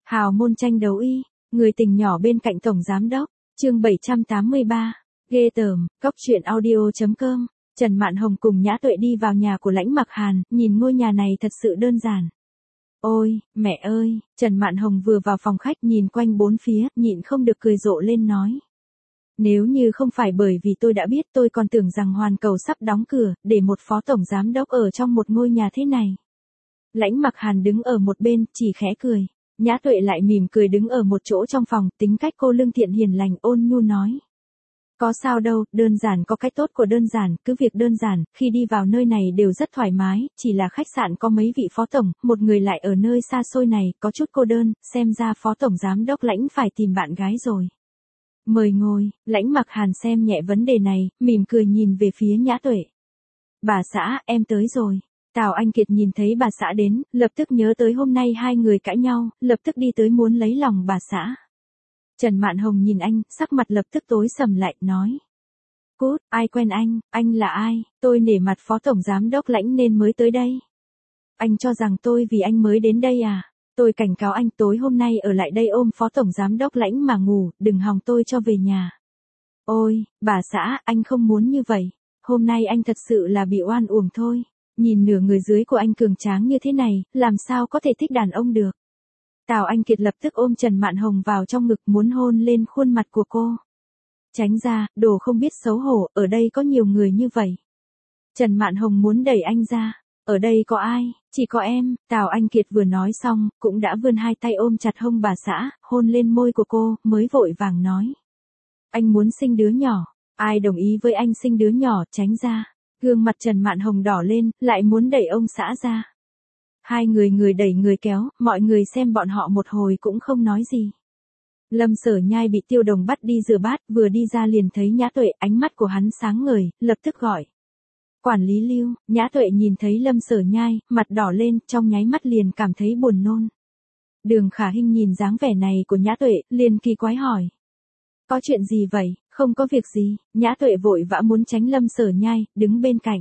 Hào môn tranh đấu y, người tình nhỏ bên cạnh tổng giám đốc, chương 783, ghê tởm, cóc truyện audio.com. Trần Mạn Hồng cùng Nhã Tuệ đi vào nhà của Lãnh Mặc Hàn, nhìn ngôi nhà này thật sự đơn giản. Ôi, mẹ ơi, Trần Mạn Hồng vừa vào phòng khách nhìn quanh bốn phía, nhịn không được cười rộ lên nói. Nếu như không phải bởi vì tôi đã biết, tôi còn tưởng rằng Hoàn Cầu sắp đóng cửa, để một phó tổng giám đốc ở trong một ngôi nhà thế này. Lãnh Mặc Hàn đứng ở một bên, chỉ khẽ cười. Nhã Tuệ lại mỉm cười đứng ở một chỗ trong phòng, tính cách cô lương thiện hiền lành ôn nhu nói. Có sao đâu, đơn giản có cái tốt của đơn giản, cứ việc đơn giản, khi đi vào nơi này đều rất thoải mái, chỉ là khách sạn có mấy vị phó tổng, một người lại ở nơi xa xôi này, có chút cô đơn, xem ra phó tổng giám đốc Lãnh phải tìm bạn gái rồi. Mời ngồi, Lãnh Mặc Hàn xem nhẹ vấn đề này, mỉm cười nhìn về phía Nhã Tuệ. Bà xã, em tới rồi. Tào Anh Kiệt nhìn thấy bà xã đến, lập tức nhớ tới hôm nay hai người cãi nhau, lập tức đi tới muốn lấy lòng bà xã. Trần Mạn Hồng nhìn anh, sắc mặt lập tức tối sầm lại, nói. Cút, ai quen anh là ai, tôi nể mặt phó tổng giám đốc Lãnh nên mới tới đây. Anh cho rằng tôi vì anh mới đến đây à? Tôi cảnh cáo anh tối hôm nay ở lại đây ôm phó tổng giám đốc Lãnh mà ngủ, đừng hòng tôi cho về nhà. Ôi, bà xã, anh không muốn như vậy. Hôm nay anh thật sự là bị oan uổng thôi. Nhìn nửa người dưới của anh cường tráng như thế này, làm sao có thể thích đàn ông được. Tào Anh Kiệt lập tức ôm Trần Mạn Hồng vào trong ngực muốn hôn lên khuôn mặt của cô. Tránh ra, đồ không biết xấu hổ, ở đây có nhiều người như vậy. Trần Mạn Hồng muốn đẩy anh ra. Ở đây có ai, chỉ có em. Tào Anh Kiệt vừa nói xong, cũng đã vươn hai tay ôm chặt hông bà xã, hôn lên môi của cô, mới vội vàng nói. Anh muốn sinh đứa nhỏ. Ai đồng ý với anh sinh đứa nhỏ, tránh ra. Gương mặt Trần Mạn Hồng đỏ lên, lại muốn đẩy ông xã ra. Hai người đẩy người kéo, mọi người xem bọn họ một hồi cũng không nói gì. Lâm Sở Nhai bị Tiêu Đồng bắt đi rửa bát, vừa đi ra liền thấy Nhã Tuệ, ánh mắt của hắn sáng ngời, lập tức gọi. Quản lý Lưu. Nhã Tuệ nhìn thấy Lâm Sở Nhai, mặt đỏ lên, trong nháy mắt liền cảm thấy buồn nôn. Đường Khả Hinh nhìn dáng vẻ này của Nhã Tuệ, liền kỳ quái hỏi. Có chuyện gì vậy? Không có việc gì. Nhã Tuệ vội vã muốn tránh Lâm Sở Nhai, đứng bên cạnh.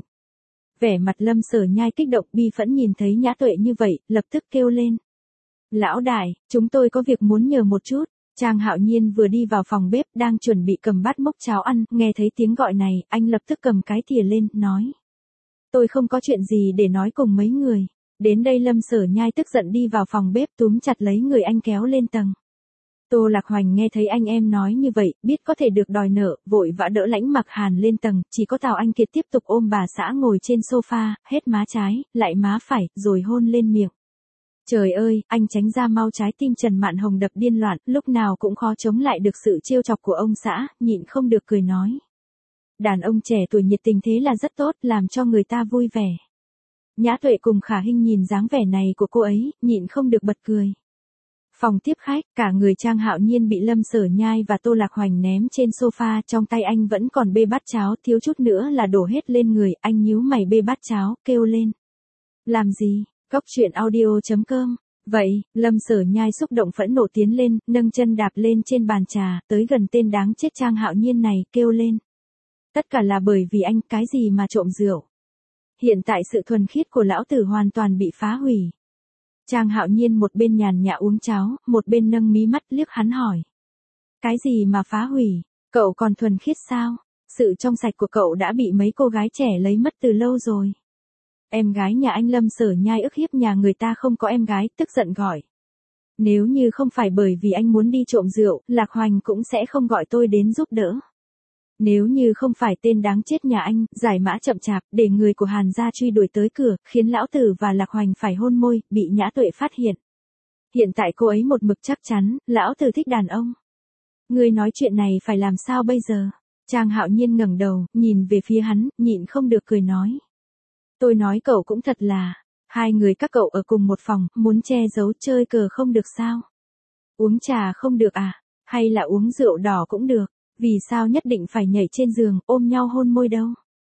Vẻ mặt Lâm Sở Nhai kích động bi phẫn nhìn thấy Nhã Tuệ như vậy, lập tức kêu lên. Lão đại, chúng tôi có việc muốn nhờ một chút. Trang Hạo Nhiên vừa đi vào phòng bếp, đang chuẩn bị cầm bát múc cháo ăn, nghe thấy tiếng gọi này, anh lập tức cầm cái thìa lên, nói. Tôi không có chuyện gì để nói cùng mấy người. Đến đây Lâm Sở Nhai tức giận đi vào phòng bếp túm chặt lấy người anh kéo lên tầng. Tô Lạc Hoành nghe thấy anh em nói như vậy, biết có thể được đòi nợ, vội vã đỡ Lãnh Mặc Hàn lên tầng, chỉ có Tào Anh Kiệt tiếp tục ôm bà xã ngồi trên sofa, hết má trái, lại má phải, rồi hôn lên miệng. Trời ơi, anh tránh ra mau, trái tim Trần Mạn Hồng đập điên loạn, lúc nào cũng khó chống lại được sự trêu chọc của ông xã, nhịn không được cười nói. Đàn ông trẻ tuổi nhiệt tình thế là rất tốt, làm cho người ta vui vẻ. Nhã Tuệ cùng Khả Hinh nhìn dáng vẻ này của cô ấy, nhịn không được bật cười. Phòng tiếp khách, cả người Trang Hạo Nhiên bị Lâm Sở Nhai và Tô Lạc Hoành ném trên sofa, trong tay anh vẫn còn bê bát cháo, thiếu chút nữa là đổ hết lên người, anh nhíu mày bê bát cháo, kêu lên. Làm gì? Cóc truyện audio.com. Vậy, Lâm Sở Nhai xúc động phẫn nộ tiến lên, nâng chân đạp lên trên bàn trà, tới gần tên đáng chết Trang Hạo Nhiên này, kêu lên. Tất cả là bởi vì anh, cái gì mà trộm rượu. Hiện tại sự thuần khiết của lão tử hoàn toàn bị phá hủy. Trang Hạo Nhiên một bên nhàn nhã uống cháo, một bên nâng mí mắt liếc hắn hỏi. Cái gì mà phá hủy, cậu còn thuần khiết sao? Sự trong sạch của cậu đã bị mấy cô gái trẻ lấy mất từ lâu rồi. Em gái nhà anh Lâm Sở Nhai ức hiếp nhà người ta không có em gái, tức giận gọi. Nếu như không phải bởi vì anh muốn đi trộm rượu, Lạc Hoành cũng sẽ không gọi tôi đến giúp đỡ. Nếu như không phải tên đáng chết nhà anh, giải mã chậm chạp, để người của Hàn gia truy đuổi tới cửa, khiến lão tử và Lạc Hoành phải hôn môi, bị Nhã Tuệ phát hiện. Hiện tại cô ấy một mực chắc chắn, lão tử thích đàn ông. Người nói chuyện này phải làm sao bây giờ? Trang Hạo Nhiên ngẩng đầu, nhìn về phía hắn, nhịn không được cười nói. Tôi nói cậu cũng thật là, hai người các cậu ở cùng một phòng, muốn che giấu chơi cờ không được sao? Uống trà không được à? Hay là uống rượu đỏ cũng được? Vì sao nhất định phải nhảy trên giường, ôm nhau hôn môi đâu?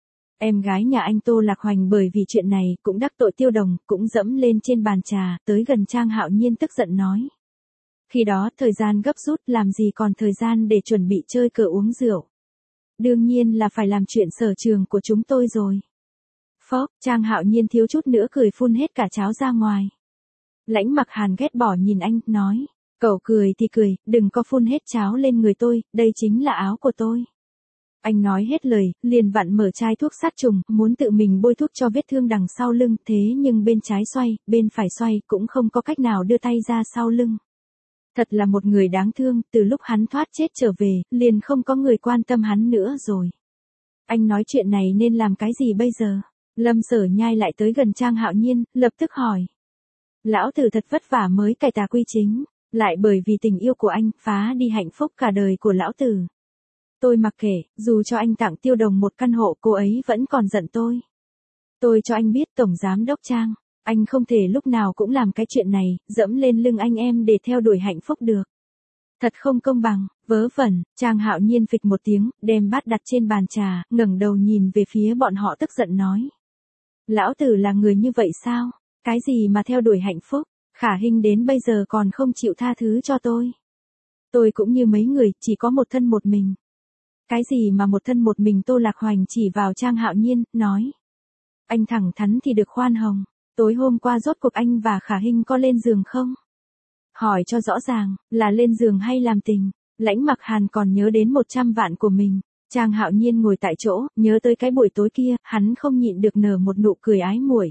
Em gái nhà anh Tô Lạc Hoành bởi vì chuyện này, cũng đắc tội Tiêu Đồng, cũng dẫm lên trên bàn trà, tới gần Trang Hạo Nhiên tức giận nói. Khi đó, thời gian gấp rút, làm gì còn thời gian để chuẩn bị chơi cờ uống rượu. Đương nhiên là phải làm chuyện sở trường của chúng tôi rồi. Phốc, Trang Hạo Nhiên thiếu chút nữa cười phun hết cả cháo ra ngoài. Lãnh Mặc Hàn ghét bỏ nhìn anh, nói. Cậu cười thì cười, đừng có phun hết cháo lên người tôi, đây chính là áo của tôi. Anh nói hết lời, liền vặn mở chai thuốc sát trùng, muốn tự mình bôi thuốc cho vết thương đằng sau lưng, thế nhưng bên trái xoay, bên phải xoay, cũng không có cách nào đưa tay ra sau lưng. Thật là một người đáng thương, từ lúc hắn thoát chết trở về, liền không có người quan tâm hắn nữa rồi. Anh nói chuyện này nên làm cái gì bây giờ? Lâm Sở Nhai lại tới gần Trang Hạo Nhiên, lập tức hỏi. Lão tử thật vất vả mới cải tà quy chính, lại bởi vì tình yêu của anh, phá đi hạnh phúc cả đời của lão tử. Tôi mặc kệ, dù cho anh tặng Tiêu Đồng một căn hộ, cô ấy vẫn còn giận tôi. Tôi cho anh biết Tổng Giám Đốc Trang, anh không thể lúc nào cũng làm cái chuyện này, dẫm lên lưng anh em để theo đuổi hạnh phúc được. Thật không công bằng, vớ vẩn. Trang Hạo Nhiên phịch một tiếng, đem bát đặt trên bàn trà, ngẩng đầu nhìn về phía bọn họ tức giận nói. Lão tử là người như vậy sao? Cái gì mà theo đuổi hạnh phúc? Khả Hinh đến bây giờ còn không chịu tha thứ cho tôi. Tôi cũng như mấy người, chỉ có một thân một mình. Cái gì mà một thân một mình? Tô Lạc Hoành chỉ vào Trang Hạo Nhiên, nói. Anh thẳng thắn thì được khoan hồng. Tối hôm qua rốt cuộc anh và Khả Hinh có lên giường không? Hỏi cho rõ ràng, là lên giường hay làm tình? Lãnh Mặc Hàn còn nhớ đến 100 vạn của mình. Trang Hạo Nhiên ngồi tại chỗ, nhớ tới cái buổi tối kia, hắn không nhịn được nở một nụ cười ái muội.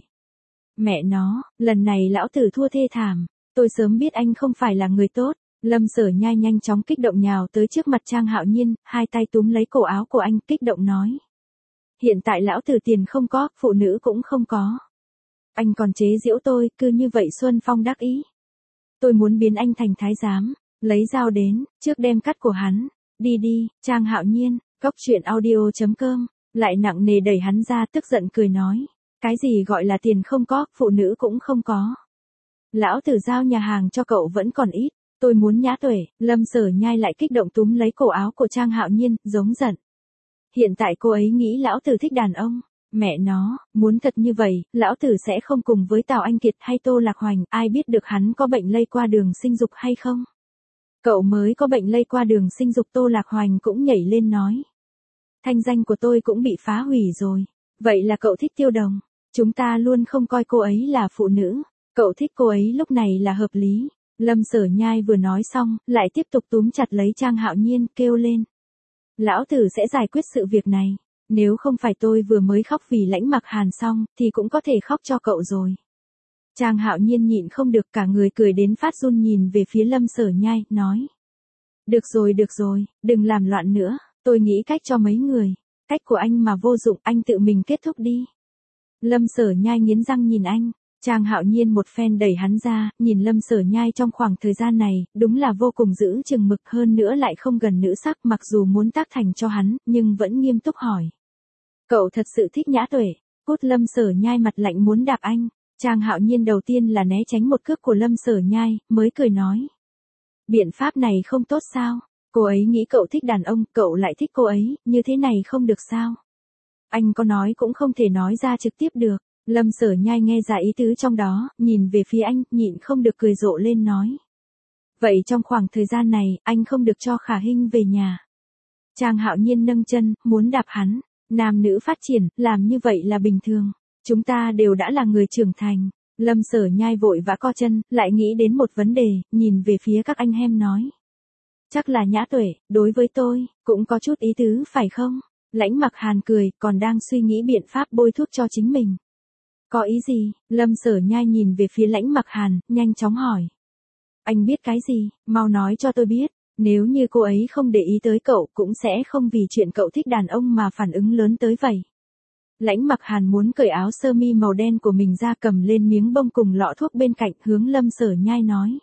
Mẹ nó, lần này lão tử thua thê thảm. Tôi sớm biết anh không phải là người tốt. Lâm Sở Nhai nhanh chóng kích động nhào tới trước mặt Trang Hạo Nhiên, hai tay túm lấy cổ áo của anh, kích động nói. Hiện tại lão tử tiền không có, phụ nữ cũng không có. Anh còn chế giễu tôi, cứ như vậy Xuân Phong đắc ý. Tôi muốn biến anh thành thái giám, lấy dao đến, trước đem cắt của hắn. Đi đi, Trang Hạo Nhiên, cóc truyện audio.com, lại nặng nề đẩy hắn ra, tức giận cười nói. Cái gì gọi là tiền không có, phụ nữ cũng không có. Lão tử giao nhà hàng cho cậu vẫn còn ít, tôi muốn nhã tuệ. Lâm Sở Nhai lại kích động túm lấy cổ áo của Trang Hạo Nhiên, giống giận. Hiện tại cô ấy nghĩ lão tử thích đàn ông. Mẹ nó, muốn thật như vậy, lão tử sẽ không cùng với Tào Anh Kiệt hay Tô Lạc Hoành, ai biết được hắn có bệnh lây qua đường sinh dục hay không? Cậu mới có bệnh lây qua đường sinh dục. Tô Lạc Hoành cũng nhảy lên nói. Thanh danh của tôi cũng bị phá hủy rồi. Vậy là cậu thích Tiêu Đồng. Chúng ta luôn không coi cô ấy là phụ nữ. Cậu thích cô ấy lúc này là hợp lý. Lâm Sở Nhai vừa nói xong, lại tiếp tục túm chặt lấy Trang Hạo Nhiên, kêu lên. Lão tử sẽ giải quyết sự việc này. Nếu không phải tôi vừa mới khóc vì Lãnh Mặc Hàn xong, thì cũng có thể khóc cho cậu rồi. Trang Hạo Nhiên nhịn không được, cả người cười đến phát run, nhìn về phía Lâm Sở Nhai, nói. Được rồi, đừng làm loạn nữa, tôi nghĩ cách cho mấy người. Cách của anh mà vô dụng, anh tự mình kết thúc đi. Lâm Sở Nhai nghiến răng nhìn anh. Trang Hạo Nhiên một phen đẩy hắn ra, nhìn Lâm Sở Nhai trong khoảng thời gian này, đúng là vô cùng giữ chừng mực, hơn nữa lại không gần nữ sắc, mặc dù muốn tác thành cho hắn, nhưng vẫn nghiêm túc hỏi. Cậu thật sự thích nhã tuệ? Cút. Lâm Sở Nhai mặt lạnh muốn đạp anh. Trang Hạo Nhiên đầu tiên là né tránh một cước của Lâm Sở Nhai, mới cười nói. Biện pháp này không tốt sao? Cô ấy nghĩ cậu thích đàn ông, cậu lại thích cô ấy, như thế này không được sao? Anh có nói cũng không thể nói ra trực tiếp được. Lâm Sở Nhai nghe ra ý tứ trong đó, nhìn về phía anh, nhịn không được cười rộ lên nói. Vậy trong khoảng thời gian này, anh không được cho Khả Hinh về nhà. Trang Hạo Nhiên nâng chân, muốn đạp hắn. Nam nữ phát triển, làm như vậy là bình thường. Chúng ta đều đã là người trưởng thành. Lâm Sở Nhai vội vã co chân, lại nghĩ đến một vấn đề, nhìn về phía các anh em nói. Chắc là nhã tuệ, đối với tôi, cũng có chút ý tứ phải không? Lãnh Mặc Hàn cười, còn đang suy nghĩ biện pháp bôi thuốc cho chính mình. Có ý gì? Lâm Sở Nhai nhìn về phía Lãnh Mặc Hàn, nhanh chóng hỏi. Anh biết cái gì? Mau nói cho tôi biết. Nếu như cô ấy không để ý tới cậu, cũng sẽ không vì chuyện cậu thích đàn ông mà phản ứng lớn tới vậy. Lãnh Mặc Hàn muốn cởi áo sơ mi màu đen của mình ra, cầm lên miếng bông cùng lọ thuốc bên cạnh, hướng Lâm Sở Nhai nói.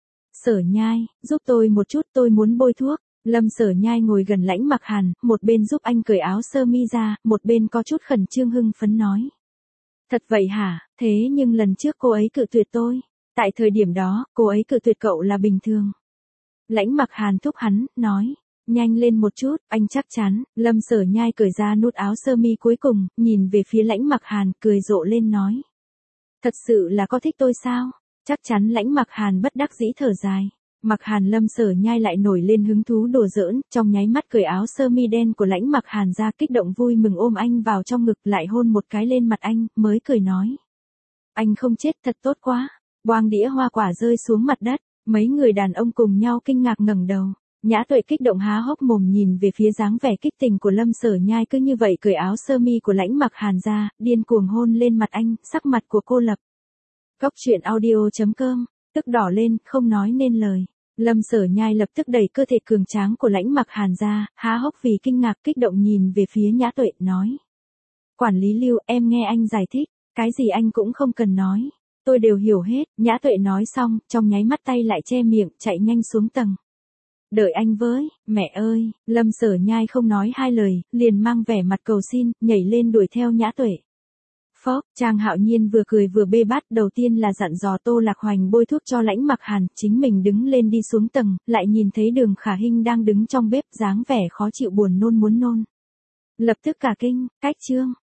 Sở Nhai, giúp tôi một chút, tôi muốn bôi thuốc. Lâm Sở Nhai ngồi gần Lãnh Mặc Hàn, một bên giúp anh cởi áo sơ mi ra, một bên có chút khẩn trương hưng phấn nói. Thật vậy hả? Thế nhưng lần trước cô ấy cự tuyệt tôi. Tại thời điểm đó, cô ấy cự tuyệt cậu là bình thường. Lãnh Mặc Hàn thúc hắn, nói. Nhanh lên một chút, anh chắc chắn. Lâm Sở Nhai cởi ra nút áo sơ mi cuối cùng, nhìn về phía Lãnh Mặc Hàn, cười rộ lên nói. Thật sự là có thích tôi sao? Chắc chắn. Lãnh Mặc Hàn bất đắc dĩ thở dài. Mặc Hàn. Lâm Sở Nhai lại nổi lên hứng thú đùa giỡn, trong nháy mắt cởi áo sơ mi đen của Lãnh Mặc Hàn ra, kích động vui mừng ôm anh vào trong ngực, lại hôn một cái lên mặt anh, mới cười nói. Anh không chết, thật tốt quá. Boang đĩa hoa quả rơi xuống mặt đất. Mấy người đàn ông cùng nhau kinh ngạc ngẩng đầu. Nhã Tuệ kích động há hốc mồm nhìn về phía dáng vẻ kích tình của Lâm Sở Nhai cứ như vậy cởi áo sơ mi của Lãnh Mặc Hàn ra, điên cuồng hôn lên mặt anh, sắc mặt của cô lập. Cóc truyện audio.com, tức đỏ lên, không nói nên lời. Lâm Sở Nhai lập tức đẩy cơ thể cường tráng của Lãnh Mặc Hàn ra, há hốc vì kinh ngạc kích động nhìn về phía Nhã Tuệ, nói. Quản lý Lưu, em nghe anh giải thích, cái gì anh cũng không cần nói. Tôi đều hiểu hết, Nhã Tuệ nói xong, trong nháy mắt tay lại che miệng, chạy nhanh xuống tầng. Đợi anh với, mẹ ơi, Lâm Sở Nhai không nói hai lời, liền mang vẻ mặt cầu xin, nhảy lên đuổi theo Nhã Tuệ. Phốc, Trang Hạo Nhiên vừa cười vừa bê bát, đầu tiên là dặn dò Tô Lạc Hoành bôi thuốc cho Lãnh Mặc Hàn, chính mình đứng lên đi xuống tầng, lại nhìn thấy Đường Khả Hinh đang đứng trong bếp, dáng vẻ khó chịu buồn nôn muốn nôn. Lập tức cả kinh, cách chương.